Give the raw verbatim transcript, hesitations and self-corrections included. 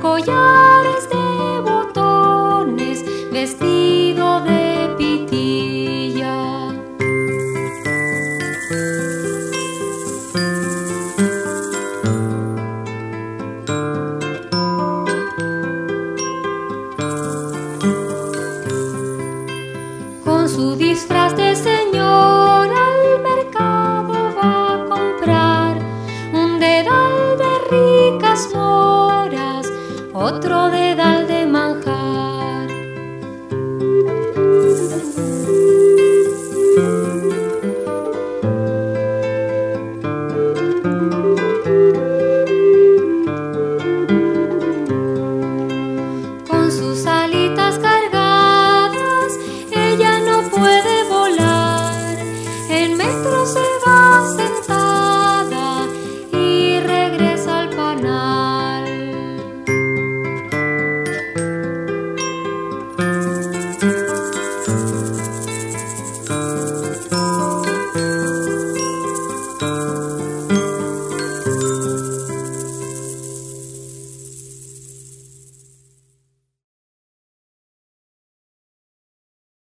collares de botones, vestido de pitilla. Con su disfraz de señor al mercado va a comprar un dedal de ricas moras, otro dedal